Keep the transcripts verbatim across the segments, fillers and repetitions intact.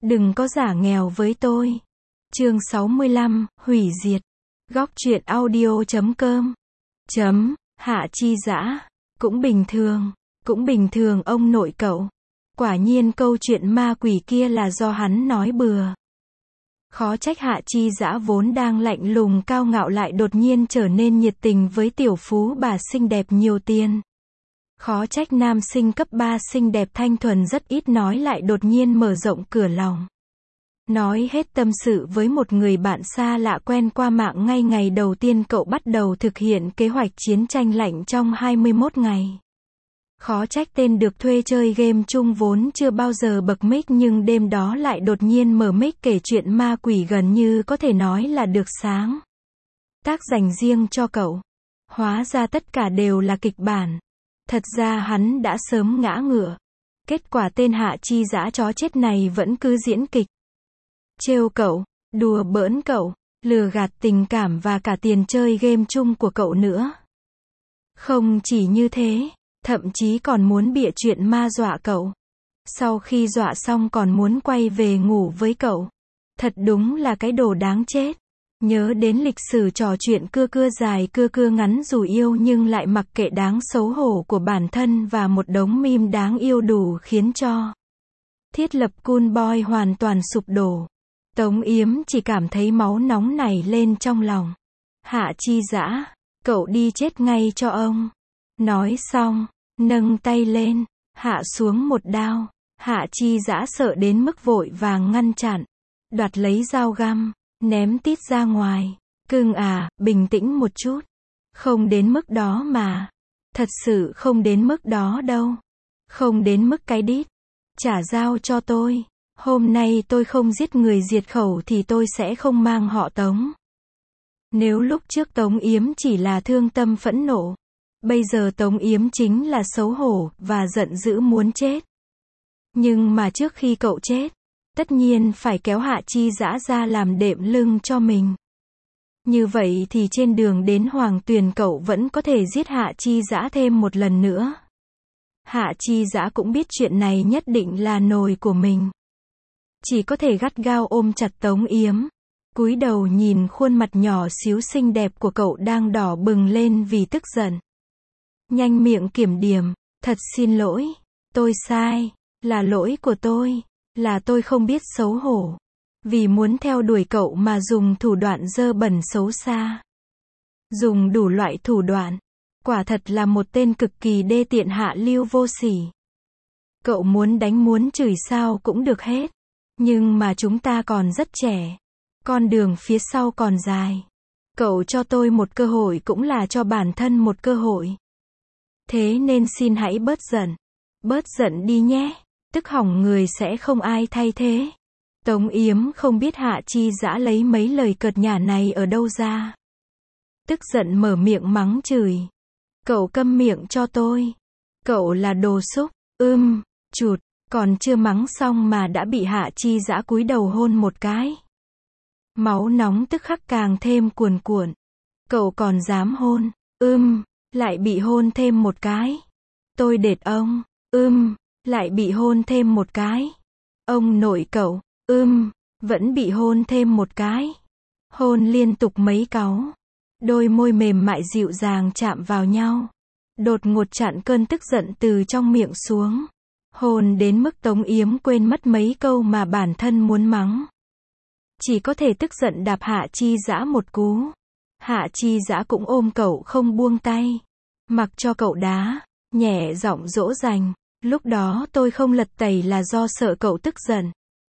Đừng có giả nghèo với tôi. Chương sáu mươi lăm, hủy diệt. Góc truyện audio chấm com. Chấm, Hạ Chi Dã. Cũng bình thường, cũng bình thường ông nội cậu. Quả nhiên câu chuyện ma quỷ kia là do hắn nói bừa. Khó trách Hạ Chi Dã vốn đang lạnh lùng cao ngạo lại đột nhiên trở nên nhiệt tình với tiểu phú bà xinh đẹp nhiều tiền. Khó trách nam sinh cấp ba xinh đẹp thanh thuần rất ít nói lại đột nhiên mở rộng cửa lòng. Nói hết tâm sự với một người bạn xa lạ quen qua mạng ngay ngày đầu tiên cậu bắt đầu thực hiện kế hoạch chiến tranh lạnh trong hai mươi mốt ngày. Khó trách tên được thuê chơi game chung vốn chưa bao giờ bật mic nhưng đêm đó lại đột nhiên mở mic kể chuyện ma quỷ gần như có thể nói là được sáng tác dành riêng cho cậu. Hóa ra tất cả đều là kịch bản. Thật ra hắn đã sớm ngã ngựa. Kết quả tên Hạ Chi Dã chó chết này vẫn cứ diễn kịch. Trêu cậu, đùa bỡn cậu, lừa gạt tình cảm và cả tiền chơi game chung của cậu nữa. Không chỉ như thế, thậm chí còn muốn bịa chuyện ma dọa cậu. Sau khi dọa xong còn muốn quay về ngủ với cậu. Thật đúng là cái đồ đáng chết. Nhớ đến lịch sử trò chuyện cưa cưa dài cưa cưa ngắn dù yêu nhưng lại mặc kệ đáng xấu hổ của bản thân và một đống meme đáng yêu đủ khiến cho thiết lập Cool Boy hoàn toàn sụp đổ. Tống Yếm chỉ cảm thấy máu nóng nảy lên trong lòng. Hạ Chi Dã, cậu đi chết ngay cho ông. Nói xong, nâng tay lên, hạ xuống một đao. Hạ Chi Dã sợ đến mức vội vàng ngăn chặn, đoạt lấy dao găm, ném tít ra ngoài. Cưng à, bình tĩnh một chút. Không đến mức đó mà. Thật sự không đến mức đó đâu. Không đến mức cái đít. Trả dao cho tôi. Hôm nay tôi không giết người diệt khẩu thì tôi sẽ không mang họ Tống. Nếu lúc trước Tống Yếm chỉ là thương tâm phẫn nộ, bây giờ Tống Yếm chính là xấu hổ và giận dữ muốn chết. Nhưng mà trước khi cậu chết, tất nhiên phải kéo Hạ Chi Dã ra làm đệm lưng cho mình. Như vậy thì trên đường đến Hoàng Tuyền cậu vẫn có thể giết Hạ Chi Dã thêm một lần nữa. Hạ Chi Dã cũng biết chuyện này nhất định là nồi của mình. Chỉ có thể gắt gao ôm chặt Tống Yếm, cúi đầu nhìn khuôn mặt nhỏ xíu xinh đẹp của cậu đang đỏ bừng lên vì tức giận. Nhanh miệng kiểm điểm, thật xin lỗi, tôi sai, là lỗi của tôi, là tôi không biết xấu hổ. Vì muốn theo đuổi cậu mà dùng thủ đoạn dơ bẩn xấu xa. Dùng đủ loại thủ đoạn. Quả thật là một tên cực kỳ đê tiện hạ lưu vô sỉ. Cậu muốn đánh muốn chửi sao cũng được hết. Nhưng mà chúng ta còn rất trẻ. Con đường phía sau còn dài. Cậu cho tôi một cơ hội cũng là cho bản thân một cơ hội. Thế nên xin hãy bớt giận. Bớt giận đi nhé. Tức hỏng người sẽ không ai thay thế. Tống Yếm không biết Hạ Chi Dã lấy mấy lời cợt nhả này ở đâu ra. Tức giận mở miệng mắng chửi. Cậu câm miệng cho tôi. Cậu là đồ xúc. Ưm, chụt. Còn chưa mắng xong mà đã bị Hạ Chi Dã cúi đầu hôn một cái. Máu nóng tức khắc càng thêm cuồn cuộn. Cậu còn dám hôn. Ưm, lại bị hôn thêm một cái. Tôi đệt ông. Ưm, lại bị hôn thêm một cái. Ông nội cậu. Ưm, vẫn bị hôn thêm một cái. Hôn liên tục mấy cáu. Đôi môi mềm mại dịu dàng chạm vào nhau. Đột ngột chặn cơn tức giận từ trong miệng xuống. Hôn đến mức Tống Yếm quên mất mấy câu mà bản thân muốn mắng. Chỉ có thể tức giận đạp Hạ Chi Dã một cú. Hạ Chi Dã cũng ôm cậu không buông tay. Mặc cho cậu đá, nhẹ giọng dỗ dành. Lúc đó tôi không lật tẩy là do sợ cậu tức giận.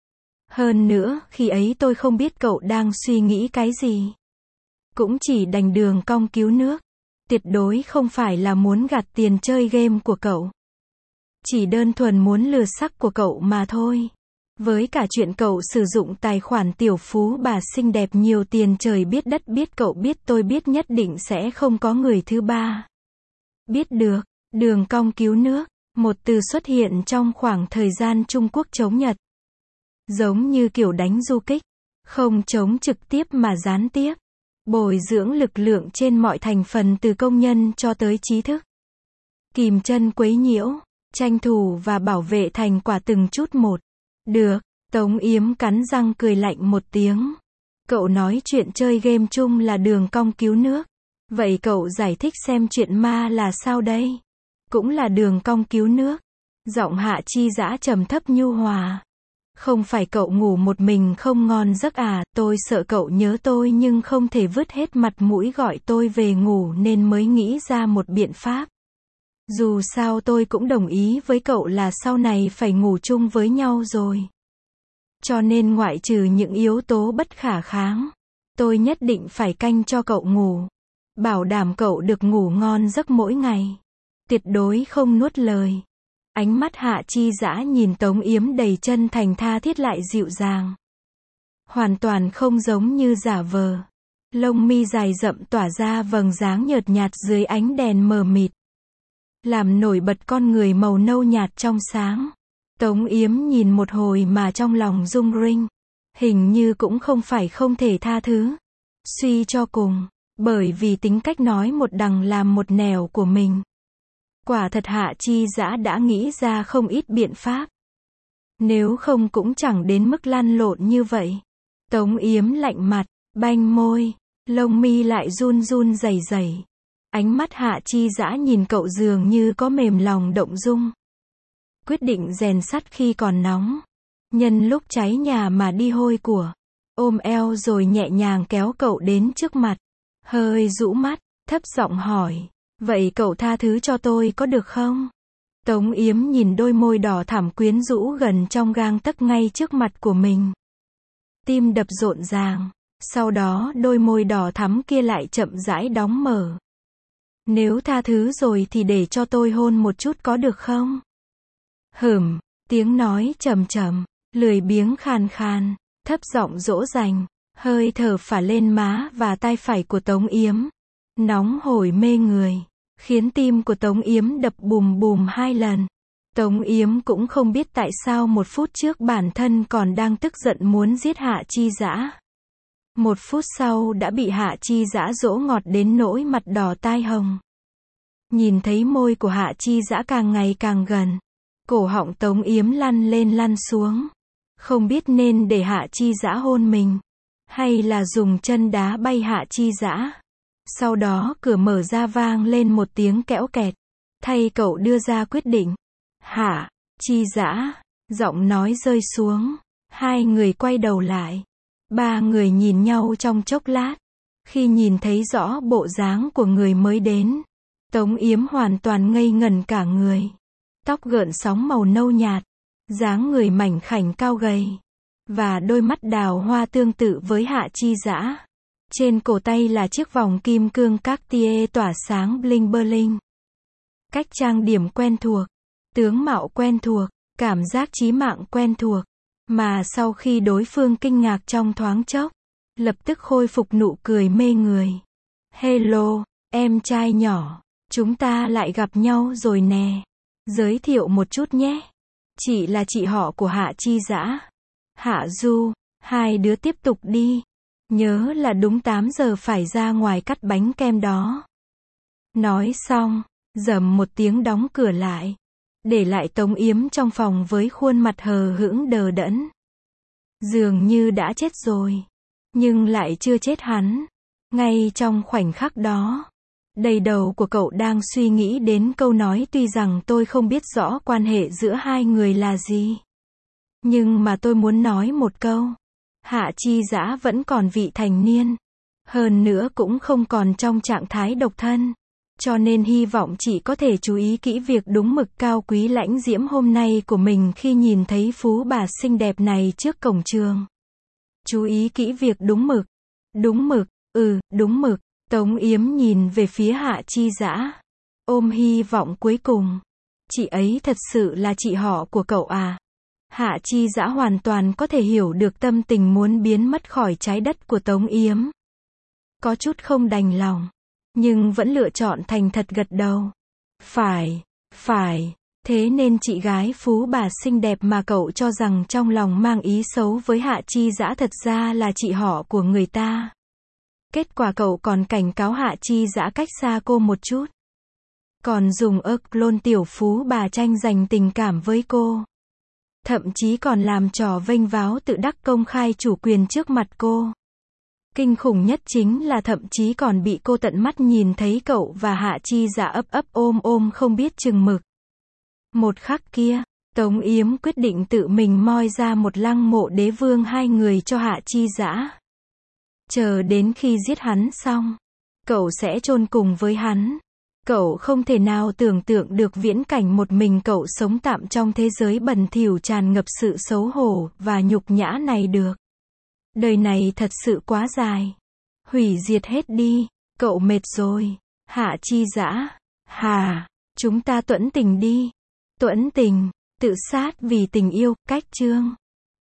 Hơn nữa, khi ấy tôi không biết cậu đang suy nghĩ cái gì. Cũng chỉ đành đường cong cứu nước. Tuyệt đối không phải là muốn gạt tiền chơi game của cậu. Chỉ đơn thuần muốn lừa sắc của cậu mà thôi. Với cả chuyện cậu sử dụng tài khoản tiểu phú bà xinh đẹp nhiều tiền trời biết đất biết cậu biết tôi biết nhất định sẽ không có người thứ ba. Biết được, đường cong cứu nước, một từ xuất hiện trong khoảng thời gian Trung Quốc chống Nhật. Giống như kiểu đánh du kích, không chống trực tiếp mà gián tiếp. Bồi dưỡng lực lượng trên mọi thành phần từ công nhân cho tới trí thức. Kìm chân quấy nhiễu, tranh thủ và bảo vệ thành quả từng chút một. Được, Tống Yếm cắn răng cười lạnh một tiếng. Cậu nói chuyện chơi game chung là đường cong cứu nước. Vậy cậu giải thích xem chuyện ma là sao đây? Cũng là đường cong cứu nước. Giọng Hạ Chi Dã trầm thấp nhu hòa. Không phải cậu ngủ một mình không ngon giấc à, tôi sợ cậu nhớ tôi nhưng không thể vứt hết mặt mũi gọi tôi về ngủ nên mới nghĩ ra một biện pháp. Dù sao tôi cũng đồng ý với cậu là sau này phải ngủ chung với nhau rồi. Cho nên ngoại trừ những yếu tố bất khả kháng, tôi nhất định phải canh cho cậu ngủ. Bảo đảm cậu được ngủ ngon giấc mỗi ngày. Tuyệt đối không nuốt lời. Ánh mắt Hạ Chi Dã nhìn Tống Yếm đầy chân thành tha thiết lại dịu dàng. Hoàn toàn không giống như giả vờ. Lông mi dài rậm tỏa ra vầng dáng nhợt nhạt dưới ánh đèn mờ mịt. Làm nổi bật con người màu nâu nhạt trong sáng. Tống Yếm nhìn một hồi mà trong lòng rung rinh. Hình như cũng không phải không thể tha thứ. Suy cho cùng, bởi vì tính cách nói một đằng làm một nẻo của mình. Quả thật Hạ Chi Dã đã nghĩ ra không ít biện pháp. Nếu không cũng chẳng đến mức lăn lộn như vậy. Tống Yếm lạnh mặt, banh môi, lông mi lại run run rẩy rẩy. Ánh mắt Hạ Chi Dã nhìn cậu dường như có mềm lòng động dung. Quyết định rèn sắt khi còn nóng. Nhân lúc cháy nhà mà đi hôi của. Ôm eo rồi nhẹ nhàng kéo cậu đến trước mặt. Hơi rũ mắt, thấp giọng hỏi. Vậy cậu tha thứ cho tôi có được không? Tống Yếm nhìn đôi môi đỏ thẳm quyến rũ gần trong gang tấc ngay trước mặt của mình. Tim đập rộn ràng. Sau đó đôi môi đỏ thắm kia lại chậm rãi đóng mở. Nếu tha thứ rồi thì để cho tôi hôn một chút có được không? Hửm, tiếng nói trầm trầm, lười biếng khàn khàn, thấp giọng dỗ dành, hơi thở phả lên má và tai phải của Tống Yếm. Nóng hổi mê người, khiến tim của Tống Yếm đập bùm bùm hai lần. Tống Yếm cũng không biết tại sao một phút trước bản thân còn đang tức giận muốn giết Hạ Chi Dã. Một phút sau đã bị Hạ Chi Dã dỗ ngọt đến nỗi mặt đỏ tai hồng. Nhìn thấy môi của Hạ Chi Dã càng ngày càng gần. Cổ họng Tống Yếm lăn lên lăn xuống. Không biết nên để Hạ Chi Dã hôn mình. Hay là dùng chân đá bay Hạ Chi Dã. Sau đó cửa mở ra vang lên một tiếng kẽo kẹt. Thay cậu đưa ra quyết định. Hạ Chi Dã. Giọng nói rơi xuống. Hai người quay đầu lại. Ba người nhìn nhau trong chốc lát. Khi nhìn thấy rõ bộ dáng của người mới đến. Tống Yếm hoàn toàn ngây ngẩn cả người. Tóc gợn sóng màu nâu nhạt. Dáng người mảnh khảnh cao gầy. Và đôi mắt đào hoa tương tự với Hạ Chi Dã. Trên cổ tay là chiếc vòng kim cương Cartier tỏa sáng bling bling. Cách trang điểm quen thuộc. Tướng mạo quen thuộc. Cảm giác chí mạng quen thuộc. Mà sau khi đối phương kinh ngạc trong thoáng chốc. Lập tức khôi phục nụ cười mê người. Hello, em trai nhỏ. Chúng ta lại gặp nhau rồi nè. Giới thiệu một chút nhé. Chị là chị họ của Hạ Chi Dã. Hạ Du, hai đứa tiếp tục đi. Nhớ là đúng tám giờ phải ra ngoài cắt bánh kem đó. Nói xong, rầm một tiếng đóng cửa lại. Để lại Tống Yếm trong phòng với khuôn mặt hờ hững đờ đẫn. Dường như đã chết rồi. Nhưng lại chưa chết hắn. Ngay trong khoảnh khắc đó. Đầy đầu của cậu đang suy nghĩ đến câu nói tuy rằng tôi không biết rõ quan hệ giữa hai người là gì. Nhưng mà tôi muốn nói một câu. Hạ Chi Dã vẫn còn vị thành niên. Hơn nữa cũng không còn trong trạng thái độc thân. Cho nên hy vọng chị có thể chú ý kỹ việc đúng mực cao quý lãnh diễm hôm nay của mình khi nhìn thấy phú bà xinh đẹp này trước cổng trường. Chú ý kỹ việc đúng mực. Đúng mực, ừ, đúng mực. Tống Yếm nhìn về phía Hạ Chi Dã. Ôm hy vọng cuối cùng. Chị ấy thật sự là chị họ của cậu à? Hạ Chi Dã hoàn toàn có thể hiểu được tâm tình muốn biến mất khỏi trái đất của Tống Yếm. Có chút không đành lòng. Nhưng vẫn lựa chọn thành thật gật đầu. Phải, phải. Thế nên chị gái phú bà xinh đẹp mà cậu cho rằng trong lòng mang ý xấu với Hạ Chi Dã thật ra là chị họ của người ta. Kết quả cậu còn cảnh cáo Hạ Chi Dã cách xa cô một chút. Còn dùng ớt lôn tiểu phú bà tranh giành tình cảm với cô. thậm chí còn làm trò vênh váo tự đắc công khai chủ quyền trước mặt cô. Kinh khủng nhất chính là thậm chí còn bị cô tận mắt nhìn thấy cậu và Hạ Chi Dã ấp ấp ôm ôm không biết chừng mực. Một khắc kia, Tống Yếm quyết định tự mình moi ra một lăng mộ đế vương hai người cho Hạ Chi Dã. Chờ đến khi giết hắn xong, cậu sẽ chôn cùng với hắn. Cậu không thể nào tưởng tượng được viễn cảnh một mình cậu sống tạm trong thế giới bẩn thỉu tràn ngập sự xấu hổ và nhục nhã này được. Đời này thật sự quá dài. Hủy diệt hết đi, cậu mệt rồi. Hạ Chi Dã, hà, chúng ta tuẫn tình đi. Tuẫn tình, tự sát vì tình yêu, cách chương.